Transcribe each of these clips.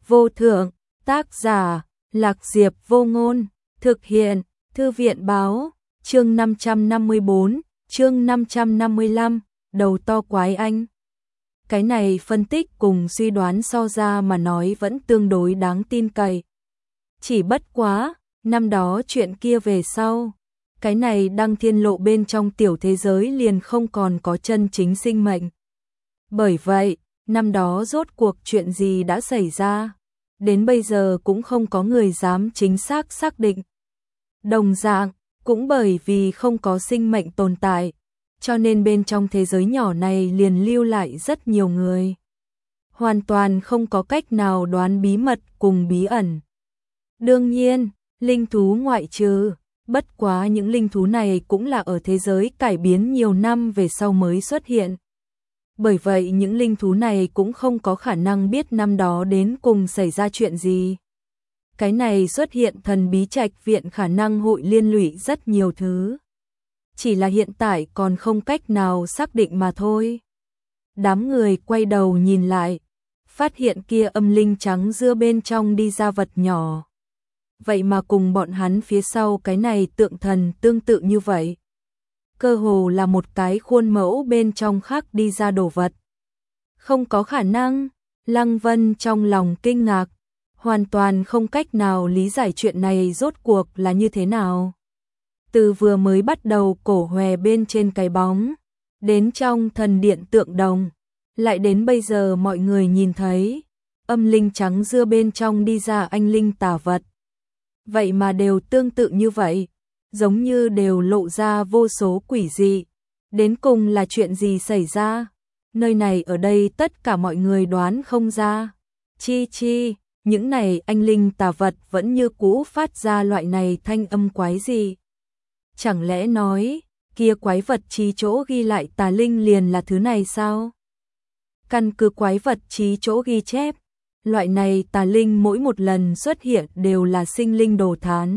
vô thượng, tác giả, Lạc Diệp Vô Ngôn, thực hiện, Thư viện báo, chương 554, chương 555, đầu to quái anh. Cái này phân tích cùng suy đoán so ra mà nói vẫn tương đối đáng tin cậy. Chỉ bất quá, năm đó chuyện kia về sau, cái này Đăng Thiên Lộ bên trong tiểu thế giới liền không còn có chân chính sinh mệnh. Bởi vậy, năm đó rốt cuộc chuyện gì đã xảy ra, đến bây giờ cũng không có người dám chính xác xác định. Đồng dạng, cũng bởi vì không có sinh mệnh tồn tại, cho nên bên trong thế giới nhỏ này liền lưu lại rất nhiều người. Hoàn toàn không có cách nào đoán bí mật cùng bí ẩn. Đương nhiên, linh thú ngoại trừ, bất quá những linh thú này cũng là ở thế giới cải biến nhiều năm về sau mới xuất hiện. Bởi vậy những linh thú này cũng không có khả năng biết năm đó đến cùng xảy ra chuyện gì. Cái này xuất hiện thần bí trạch viện khả năng hội liên lụy rất nhiều thứ. Chỉ là hiện tại còn không cách nào xác định mà thôi. Đám người quay đầu nhìn lại, phát hiện kia âm linh trắng dưa bên trong đi ra vật nhỏ. Vậy mà cùng bọn hắn phía sau cái này tượng thần tương tự như vậy. Cơ hồ là một cái khuôn mẫu bên trong khác đi ra đồ vật. Không có khả năng, Lăng Vân trong lòng kinh ngạc, hoàn toàn không cách nào lý giải chuyện này rốt cuộc là như thế nào. Từ vừa mới bắt đầu cổ hòe bên trên cái bóng, đến trong thần điện tượng đồng, lại đến bây giờ mọi người nhìn thấy, âm linh trắng dưa bên trong đi ra anh linh tà vật. Vậy mà đều tương tự như vậy, giống như đều lộ ra vô số quỷ dị. Đến cùng là chuyện gì xảy ra? Nơi này ở đây tất cả mọi người đoán không ra. Chi, những này anh linh tà vật vẫn như cũ phát ra loại này thanh âm quái gì? Chẳng lẽ nói, kia quái vật trí chỗ ghi lại tà linh liền là thứ này sao? Căn cứ quái vật trí chỗ ghi chép, loại này tà linh mỗi một lần xuất hiện đều là sinh linh đồ thán.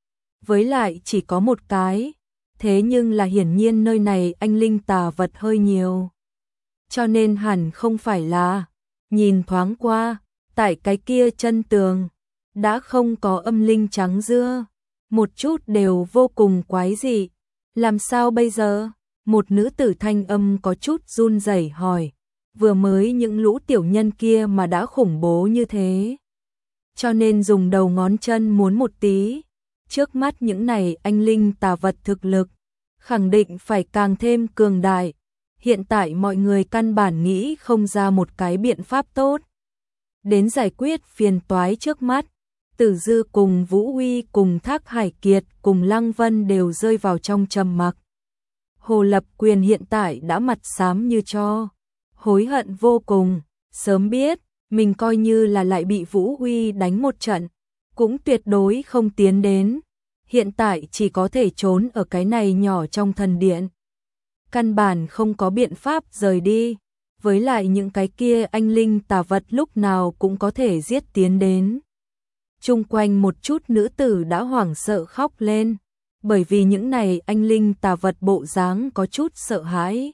Với lại chỉ có một cái, thế nhưng là hiển nhiên nơi này anh linh tà vật hơi nhiều. Cho nên hẳn không phải là, nhìn thoáng qua, tại cái kia chân tường, đã không có âm linh trắng dưa, một chút đều vô cùng quái dị. Làm sao bây giờ? Một nữ tử thanh âm có chút run rẩy hỏi, vừa mới những lũ tiểu nhân kia mà đã khủng bố như thế. Cho nên dùng đầu ngón chân muốn một tí, trước mắt những này anh linh tà vật thực lực, khẳng định phải càng thêm cường đại. Hiện tại mọi người căn bản nghĩ không ra một cái biện pháp tốt đến giải quyết phiền toái trước mắt. Tử Dư cùng Vũ Huy cùng Thác Hải Kiệt cùng Lăng Vân đều rơi vào trong trầm mặc. Hồ Lập Quyền hiện tại đã mặt xám như tro, hối hận vô cùng, sớm biết, mình coi như là lại bị Vũ Huy đánh một trận, cũng tuyệt đối không tiến đến. Hiện tại chỉ có thể trốn ở cái này nhỏ trong thần điện. Căn bản không có biện pháp rời đi, với lại những cái kia anh linh tà vật lúc nào cũng có thể giết tiến đến. Chung quanh một chút nữ tử đã hoảng sợ khóc lên, bởi vì những này anh linh tà vật bộ dáng có chút sợ hãi.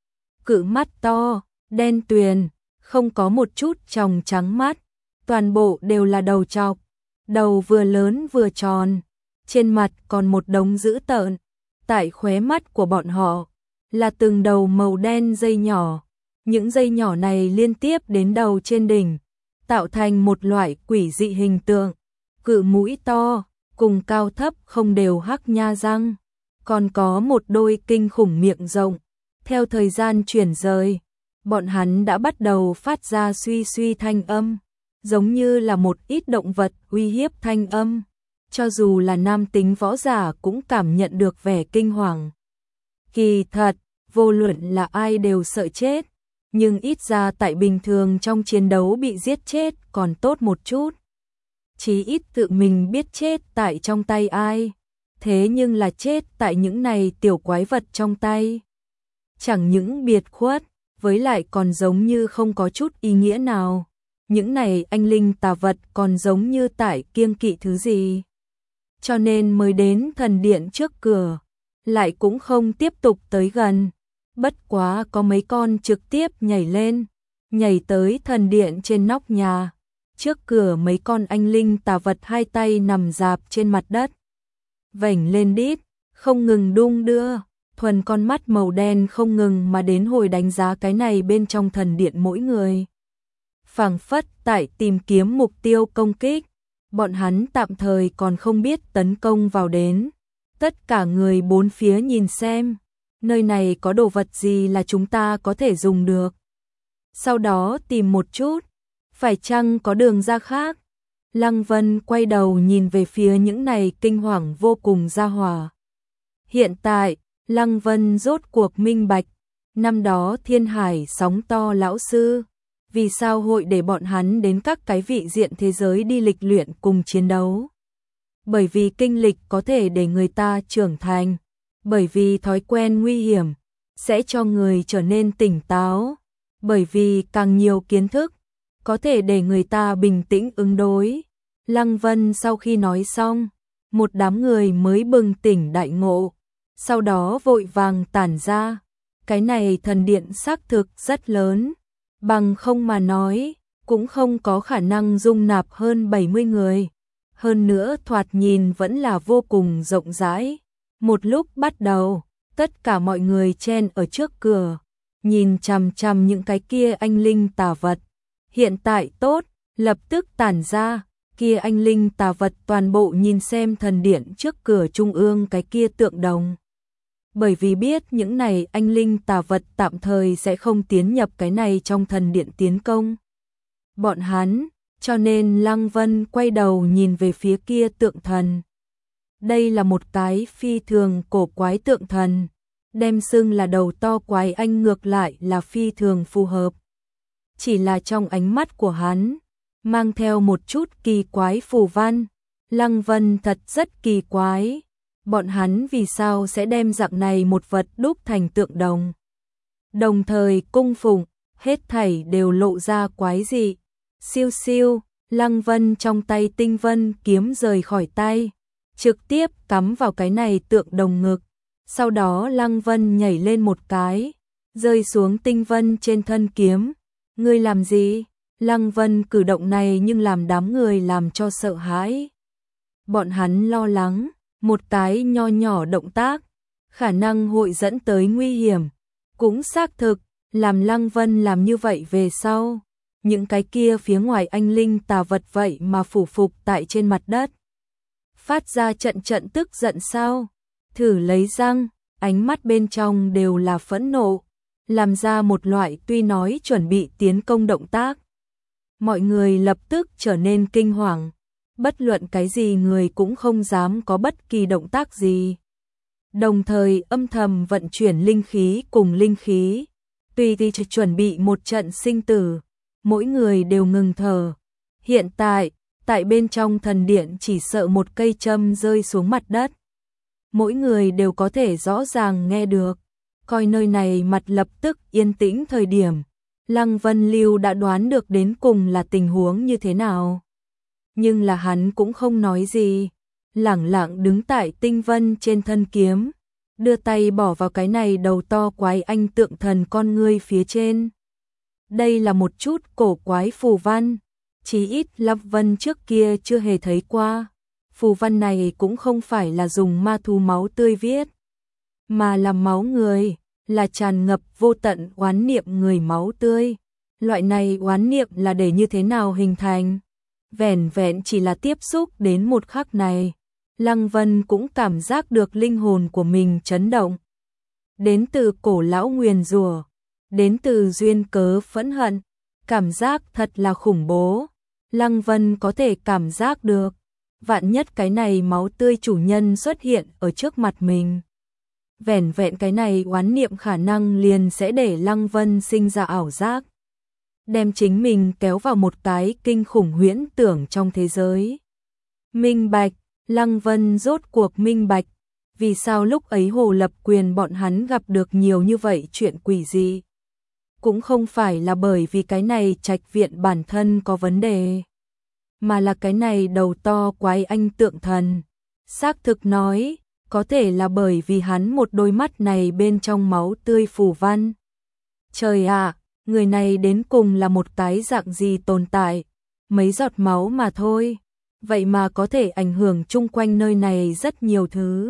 Cự mắt to, đen tuyền, không có một chút tròng trắng mắt, toàn bộ đều là đầu trọc, đầu vừa lớn vừa tròn, trên mặt còn một đống dữ tợn, tại khóe mắt của bọn họ là từng đầu màu đen dây nhỏ, những dây nhỏ này liên tiếp đến đầu trên đỉnh, tạo thành một loại quỷ dị hình tượng. Cự mũi to, cùng cao thấp không đều hắc nha răng, còn có một đôi kinh khủng miệng rộng. Theo thời gian chuyển rời, bọn hắn đã bắt đầu phát ra suy thanh âm, giống như là một ít động vật uy hiếp thanh âm. Cho dù là nam tính võ giả cũng cảm nhận được vẻ kinh hoàng. Kỳ thật, vô luận là ai đều sợ chết, nhưng ít ra tại bình thường trong chiến đấu bị giết chết còn tốt một chút. Chí ít tự mình biết chết tại trong tay ai, thế nhưng là chết tại những này tiểu quái vật trong tay. Chẳng những biệt khuất, với lại còn giống như không có chút ý nghĩa nào. Những này anh linh tà vật còn giống như tại kiêng kỵ thứ gì. Cho nên mới đến thần điện trước cửa, lại cũng không tiếp tục tới gần. Bất quá có mấy con trực tiếp nhảy lên, nhảy tới thần điện trên nóc nhà. trước cửa mấy con anh linh tà vật hai tay nằm rạp trên mặt đất, vểnh lên đít, không ngừng đung đưa, thuần con mắt màu đen không ngừng mà đến hồi đánh giá cái này bên trong thần điện mỗi người. Phảng phất tại tìm kiếm mục tiêu công kích, bọn hắn tạm thời còn không biết tấn công vào đến. Tất cả người bốn phía nhìn xem, nơi này có đồ vật gì là chúng ta có thể dùng được. Sau đó tìm một chút, phải chăng có đường ra khác. Lăng Vân quay đầu nhìn về phía những này kinh hoàng vô cùng gia hỏa. Hiện tại, Lăng Vân rốt cuộc minh bạch, năm đó Thiên Hải sóng to lão sư, vì sao hội để bọn hắn đến các cái vị diện thế giới đi lịch luyện cùng chiến đấu. Bởi vì kinh lịch có thể để người ta trưởng thành, bởi vì thói quen nguy hiểm sẽ cho người trở nên tỉnh táo, bởi vì càng nhiều kiến thức có thể để người ta bình tĩnh ứng đối. Lăng Vân sau khi nói xong, một đám người mới bừng tỉnh đại ngộ, sau đó vội vàng tản ra. Cái này thần điện xác thực rất lớn, bằng không mà nói, cũng không có khả năng dung nạp hơn 70 người. Hơn nữa thoạt nhìn vẫn là vô cùng rộng rãi. Một lúc bắt đầu, tất cả mọi người chen ở trước cửa, nhìn chằm chằm những cái kia anh linh tà vật. Hiện tại tốt, lập tức tản ra, kia anh linh tà vật toàn bộ nhìn xem thần điện trước cửa trung ương cái kia tượng đồng. Bởi vì biết những này anh linh tà vật tạm thời sẽ không tiến nhập cái này trong thần điện tiến công bọn hắn, cho nên Lăng Vân quay đầu nhìn về phía kia tượng thần. Đây là một cái phi thường cổ quái tượng thần, đem xưng là đầu to quái anh ngược lại là phi thường phù hợp. Chỉ là trong ánh mắt của hắn, mang theo một chút kỳ quái phù văn. Lăng Vân thật rất kỳ quái, bọn hắn vì sao sẽ đem dạng này một vật đúc thành tượng đồng. Đồng thời cung phụng, hết thảy đều lộ ra quái dị. Siêu siêu, Lăng Vân trong tay tinh vân kiếm rời khỏi tay, trực tiếp cắm vào cái này tượng đồng ngực. Sau đó Lăng Vân nhảy lên một cái, rơi xuống tinh vân trên thân kiếm. Ngươi làm gì? Lăng Vân cử động này nhưng làm đám người làm cho sợ hãi. Bọn hắn lo lắng, một cái nho nhỏ động tác, khả năng hội dẫn tới nguy hiểm. Cũng xác thực, làm Lăng Vân làm như vậy về sau, những cái kia phía ngoài anh linh tà vật vậy mà phủ phục tại trên mặt đất. Phát ra trận trận tức giận sao? Thử lấy răng, ánh mắt bên trong đều là phẫn nộ, làm ra một loại tuy nói chuẩn bị tiến công động tác. Mọi người lập tức trở nên kinh hoàng, bất luận cái gì người cũng không dám có bất kỳ động tác gì. Đồng thời âm thầm vận chuyển linh khí cùng linh khí, tùy thì chuẩn bị một trận sinh tử, mỗi người đều ngừng thở. Hiện tại, tại bên trong thần điện chỉ sợ một cây châm rơi xuống mặt đất, mỗi người đều có thể rõ ràng nghe được. Coi nơi này mặt lập tức yên tĩnh thời điểm, Lăng Vân Lưu đã đoán được đến cùng là tình huống như thế nào. Nhưng là hắn cũng không nói gì, lẳng lặng đứng tại tinh vân trên thân kiếm, đưa tay bỏ vào cái này đầu to quái anh tượng thần con ngươi phía trên. Đây là một chút cổ quái phù văn, chí ít Lăng Vân trước kia chưa hề thấy qua. Phù văn này cũng không phải là dùng ma thú máu tươi viết, mà là máu người, là tràn ngập vô tận oán niệm người máu tươi. Loại này oán niệm là để như thế nào hình thành? Vẻn vẹn chỉ là tiếp xúc đến một khắc này, Lăng Vân cũng cảm giác được linh hồn của mình chấn động. Đến từ cổ lão nguyền rủa, đến từ duyên cớ phẫn hận, cảm giác thật là khủng bố. Lăng Vân có thể cảm giác được, vạn nhất cái này máu tươi chủ nhân xuất hiện ở trước mặt mình. Vẻn vẹn cái này oán niệm khả năng liền sẽ để Lăng Vân sinh ra ảo giác, đem chính mình kéo vào một cái kinh khủng huyễn tưởng trong thế giới. Minh bạch, Lăng Vân rốt cuộc minh bạch, vì sao lúc ấy Hồ Lập Quyền bọn hắn gặp được nhiều như vậy chuyện quỷ dị. Cũng không phải là bởi vì cái này trạch viện bản thân có vấn đề, mà là cái này đầu to quái anh tượng thần. Xác thực nói, có thể là bởi vì hắn một đôi mắt này bên trong máu tươi phù văn. Trời ạ, người này đến cùng là một cái dạng gì tồn tại? mấy giọt máu mà thôi, vậy mà có thể ảnh hưởng chung quanh nơi này rất nhiều thứ.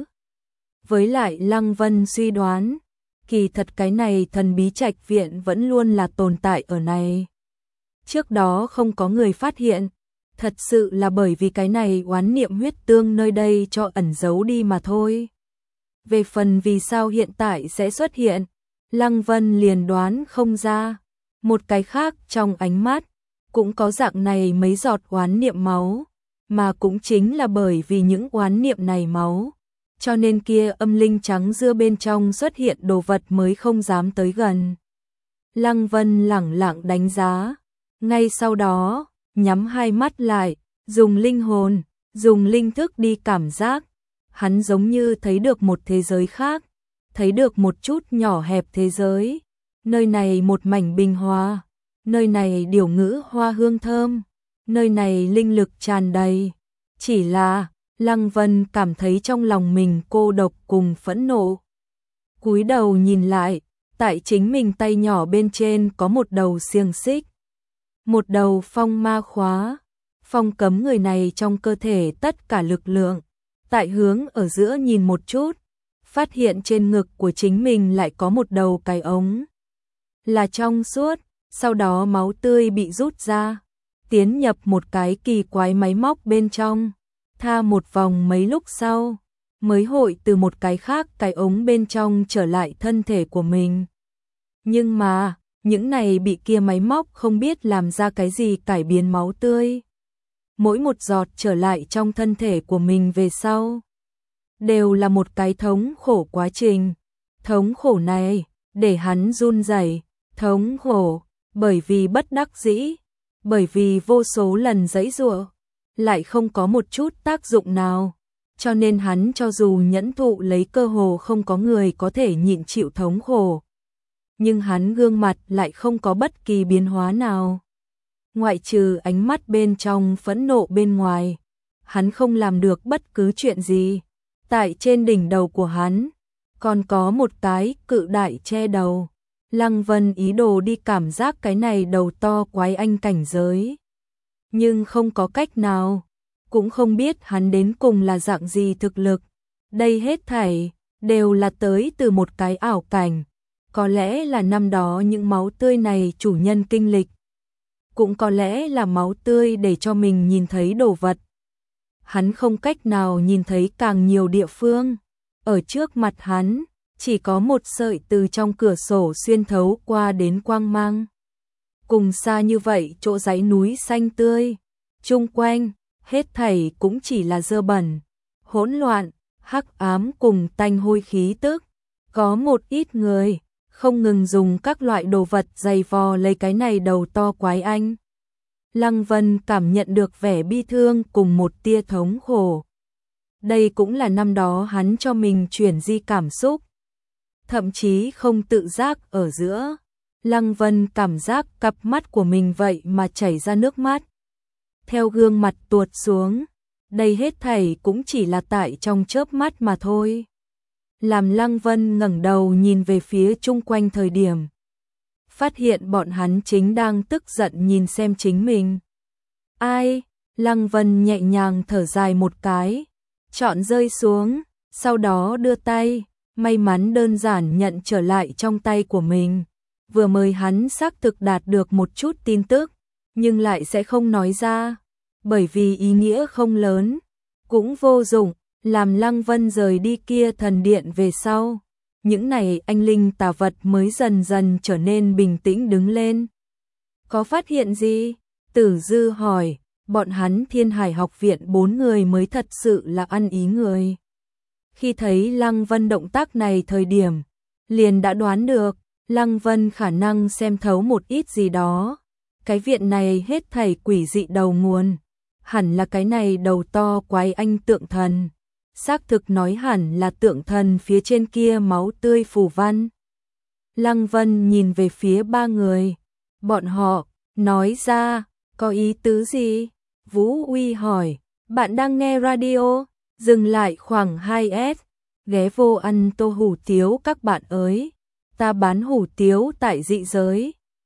Với lại Lăng Vân suy đoán, kỳ thật cái này thần bí trạch viện vẫn luôn là tồn tại ở này. Trước đó không có người phát hiện, thật sự là bởi vì cái này oán niệm huyết tương nơi đây cho ẩn giấu đi mà thôi. Về phần vì sao hiện tại sẽ xuất hiện, Lăng Vân liền đoán không ra. Một cái khác trong ánh mắt, cũng có dạng này mấy giọt oán niệm máu, mà cũng chính là bởi vì những oán niệm này máu, cho nên kia âm linh trắng dưa bên trong xuất hiện đồ vật mới không dám tới gần. Lăng Vân lẳng lặng đánh giá, ngay sau đó, nhắm hai mắt lại, dùng linh hồn, dùng linh thức đi cảm giác, hắn giống như thấy được một thế giới khác, thấy được một chút nhỏ hẹp thế giới, nơi này một mảnh bình hòa, nơi này điều ngữ hoa hương thơm, nơi này linh lực tràn đầy, chỉ là Lăng Vân cảm thấy trong lòng mình cô độc cùng phẫn nộ. Cúi đầu nhìn lại, tại chính mình tay nhỏ bên trên có một đầu xiềng xích, một đầu phong ma khóa, phong cấm người này trong cơ thể tất cả lực lượng. Tại hướng ở giữa nhìn một chút, phát hiện trên ngực của chính mình lại có một đầu cái ống, là trong suốt, sau đó máu tươi bị rút ra, tiến nhập một cái kỳ quái máy móc bên trong, tha một vòng mấy lúc sau, mới hội từ một cái khác cái ống bên trong trở lại thân thể của mình. Nhưng mà, những này bị kia máy móc không biết làm ra cái gì cải biến máu tươi. Mỗi một giọt trở lại trong thân thể của mình về sau, đều là một cái thống khổ quá trình. Thống khổ này, để hắn run rẩy, thống khổ, bởi vì bất đắc dĩ, bởi vì vô số lần giãy giụa, lại không có một chút tác dụng nào. Cho nên hắn cho dù nhẫn thụ lấy cơ hồ không có người có thể nhịn chịu thống khổ. Nhưng hắn gương mặt lại không có bất kỳ biến hóa nào. Ngoại trừ ánh mắt bên trong phẫn nộ bên ngoài, hắn không làm được bất cứ chuyện gì. Tại trên đỉnh đầu của hắn, còn có một cái cự đại che đầu. Lăng Vân ý đồ đi cảm giác cái này đầu to quái anh cảnh giới. Nhưng không có cách nào, cũng không biết hắn đến cùng là dạng gì thực lực. Đây hết thảy, đều là tới từ một cái ảo cảnh. Có lẽ là năm đó những máu tươi này chủ nhân kinh lịch. Cũng có lẽ là máu tươi để cho mình nhìn thấy đồ vật. Hắn không cách nào nhìn thấy càng nhiều địa phương. Ở trước mặt hắn, chỉ có một sợi từ trong cửa sổ xuyên thấu qua đến quang mang. Cùng xa như vậy chỗ dãy núi xanh tươi, chung quanh, hết thảy cũng chỉ là dơ bẩn, hỗn loạn, hắc ám cùng tanh hôi khí tức. Có một ít người không ngừng dùng các loại đồ vật giày vò lấy cái này đầu to quái anh. Lăng Vân cảm nhận được vẻ bi thương cùng một tia thống khổ. Đây cũng là năm đó hắn cho mình chuyển di cảm xúc. Thậm chí không tự giác ở giữa, Lăng Vân cảm giác cặp mắt của mình vậy mà chảy ra nước mắt. Theo gương mặt tuột xuống, đây hết thảy cũng chỉ là tại trong chớp mắt mà thôi. Làm Lăng Vân ngẩng đầu nhìn về phía chung quanh thời điểm, phát hiện bọn hắn chính đang tức giận nhìn xem chính mình. Ai? Lăng Vân nhẹ nhàng thở dài một cái, chọn rơi xuống, sau đó đưa tay, may mắn đơn giản nhận trở lại trong tay của mình. Vừa mới hắn xác thực đạt được một chút tin tức, nhưng lại sẽ không nói ra, bởi vì ý nghĩa không lớn, cũng vô dụng. Làm Lăng Vân rời đi kia thần điện về sau, những này anh linh tà vật mới dần dần trở nên bình tĩnh đứng lên. Có phát hiện gì? Tử Dư hỏi, bọn hắn Thiên Hải học viện 4 người mới thật sự là ăn ý người. Khi thấy Lăng Vân động tác này thời điểm, liền đã đoán được, Lăng Vân khả năng xem thấu một ít gì đó. Cái viện này hết thảy quỷ dị đầu nguồn, hẳn là cái này đầu to quái anh tượng thần. Xác thực nói hẳn là tượng thần phía trên kia máu tươi phù văn. Lăng Vân nhìn về phía ba người. Bọn họ, nói ra, có ý tứ gì? Vũ Uy hỏi, bạn đang nghe radio? Dừng lại khoảng 2S. Ghé vô ăn tô hủ tiếu các bạn ơi. Ta bán hủ tiếu tại dị giới.